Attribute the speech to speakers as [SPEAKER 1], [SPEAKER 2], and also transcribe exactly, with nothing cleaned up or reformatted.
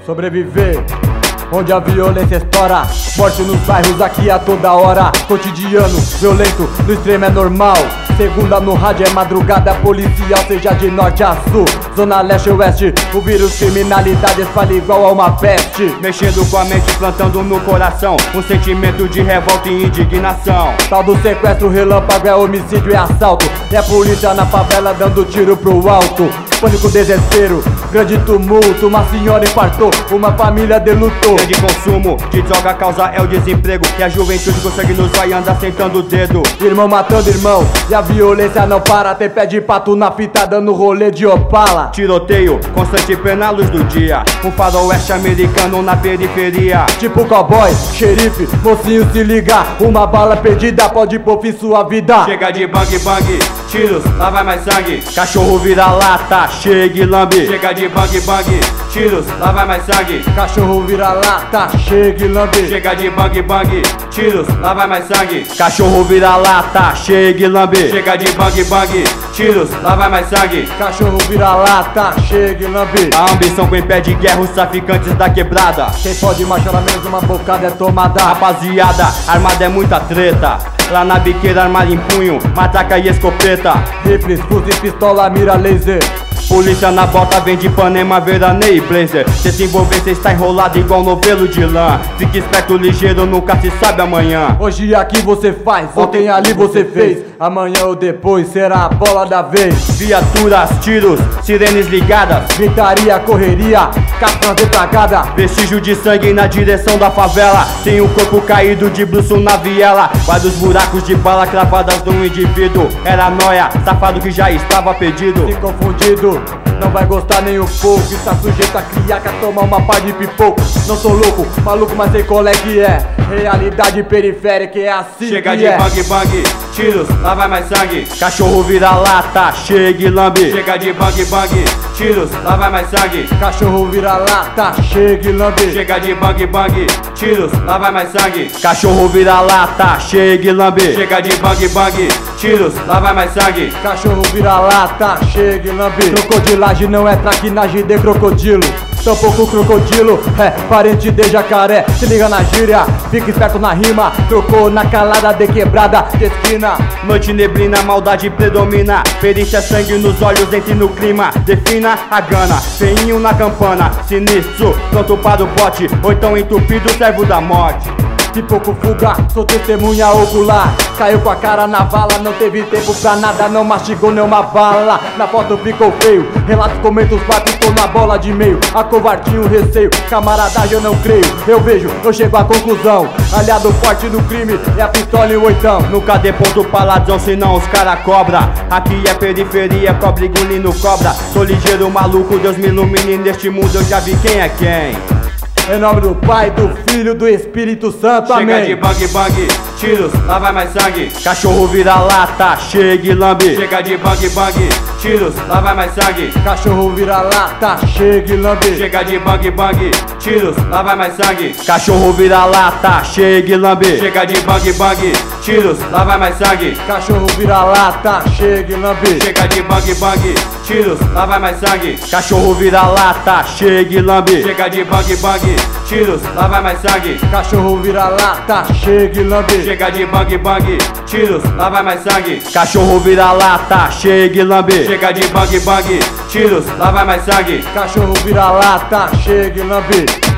[SPEAKER 1] sobreviver, onde a violência estoura. Morte nos bairros aqui a toda hora. Cotidiano, violento, no extremo é normal. Segunda no rádio é madrugada policial, seja de norte a sul, zona leste ou oeste. O vírus criminalidade espalha igual a uma peste,
[SPEAKER 2] mexendo com a mente, plantando no coração um sentimento de revolta e indignação.
[SPEAKER 1] Tal do sequestro, relâmpago, é homicídio, é assalto. É a polícia na favela dando tiro pro alto. Pânico, desespero, grande tumulto. Uma senhora infartou, uma família delutou.
[SPEAKER 2] Grande consumo de droga, causa é o desemprego. E a juventude consegue nos vai andar sentando o dedo.
[SPEAKER 1] Irmão matando irmão, e a violência não para. Tem pé de pato na fita dando rolê de Opala.
[SPEAKER 2] Tiroteio, constante plena luz do dia. Um faroeste americano na periferia.
[SPEAKER 1] Tipo cowboy, xerife, mocinho se liga. Uma bala perdida pode pôr fim sua vida.
[SPEAKER 2] Chega de bang bang, tiros, lá vai mais sangue. Cachorro vira lata, chega e lambe. Chega de bang bang, tiros, lá vai mais sangue.
[SPEAKER 1] Cachorro vira lata, chega e lambe.
[SPEAKER 2] Chega de bang bang, tiros, lá vai mais sangue. Cachorro vira lata, chega e lambe. Chega de bang bang, tiros, lá vai mais sangue.
[SPEAKER 1] Cachorro vira lata, chega e lambe.
[SPEAKER 2] A ambição com pé de guerra, os traficantes da quebrada.
[SPEAKER 1] Quem pode marchar a menos uma bocada é tomada.
[SPEAKER 2] Rapaziada, armada é muita treta. Lá na biqueira, armada em punho, matraca e escopeta.
[SPEAKER 1] Rifles, fuzis, pistola, mira laser.
[SPEAKER 2] Polícia na bota, vem de Ipanema, veraneio e blazer. Cê se envolver, cê está enrolado igual novelo de lã. Fique esperto, ligeiro, nunca se sabe amanhã.
[SPEAKER 1] Hoje aqui você faz, ontem ali você fez. Amanhã ou depois será a bola da vez.
[SPEAKER 2] Viaturas, tiros, sirenes ligadas.
[SPEAKER 1] Gritaria, correria, caçando estragada.
[SPEAKER 2] Vestígio de sangue na direção da favela. Tem um corpo caído de bruço na viela. Vários buracos de bala cravadas num indivíduo. Era nóia, safado que já estava perdido.
[SPEAKER 1] Se confundido, não vai gostar nem um pouco. Está sujeito a criaca, tomar uma pá de pipoco. Não sou louco, maluco, mas sei qual é que é. Realidade periférica é assim.
[SPEAKER 2] Chega
[SPEAKER 1] que
[SPEAKER 2] de
[SPEAKER 1] é.
[SPEAKER 2] bang bang, tiros, lá vai mais sangue. Cachorro vira lata, chega e lambe. Chega de bang bang, tiros, lá vai mais sangue.
[SPEAKER 1] Cachorro vira lata, chega e lambe.
[SPEAKER 2] Chega de bang bang, tiros, lá vai mais sangue. Cachorro vira lata, chega e lambe. Chega de bang bang, tiros, lá vai mais sangue.
[SPEAKER 1] Cachorro vira lata, chega e lambe. Crocodilagem não é traquinagem de crocodilo. Tampouco crocodilo é parente de jacaré. Se liga na gíria, fica esperto na rima. Trocou na calada de quebrada de esquina.
[SPEAKER 2] Noite neblina, maldade predomina. Perícia, sangue nos olhos, entre no clima. Defina a gana, feinho na campana. Sinistro, pronto para o bote. Ou então entupido, servo da morte.
[SPEAKER 1] De pouco fuga, sou testemunha ocular. Caiu com a cara na vala, não teve tempo pra nada. Não mastigou nenhuma bala, na foto ficou feio. Relato, comenta os fatos, tô na bola de meio. A covardinha, o receio, camaradagem eu não creio. Eu vejo, eu chego à conclusão. Aliado forte no crime, é a pistola e o oitão.
[SPEAKER 2] Nunca dê ponto pra ladrão, senão os cara cobra. Aqui é periferia, cobre engolindo cobra. Sou ligeiro, maluco, Deus me ilumine. Neste mundo eu já vi quem é quem.
[SPEAKER 1] Em nome do Pai, do Filho, do Espírito Santo,
[SPEAKER 2] chega
[SPEAKER 1] amém.
[SPEAKER 2] De bang bang, tiros, lá vai mais sangue. Cachorro vira lata, chega e lambe. Chega de bang bang, tiros, lá vai mais sangue.
[SPEAKER 1] Cachorro vira lata, chega e lambe.
[SPEAKER 2] Chega de bang bang, tiros, lá vai mais sangue. Cachorro vira lata, chega e lambe. Chega de bang bang, tiros, lá vai mais sangue.
[SPEAKER 1] Cachorro vira lata, chega e lambe.
[SPEAKER 2] Chega de bang bang, tiros, lá vai mais sangue. Cachorro vira lata, chega e lambe. Chega de bang bang, tiros, lá vai mais sangue.
[SPEAKER 1] Cachorro vira lata, chega e lambe.
[SPEAKER 2] Chega de bang bang, tiros, lá vai mais sangue. Cachorro vira lata, chega e lambe. Chega de bang bang, tiros, lá vai mais sangue.
[SPEAKER 1] Cachorro vira lata, chega e lambe.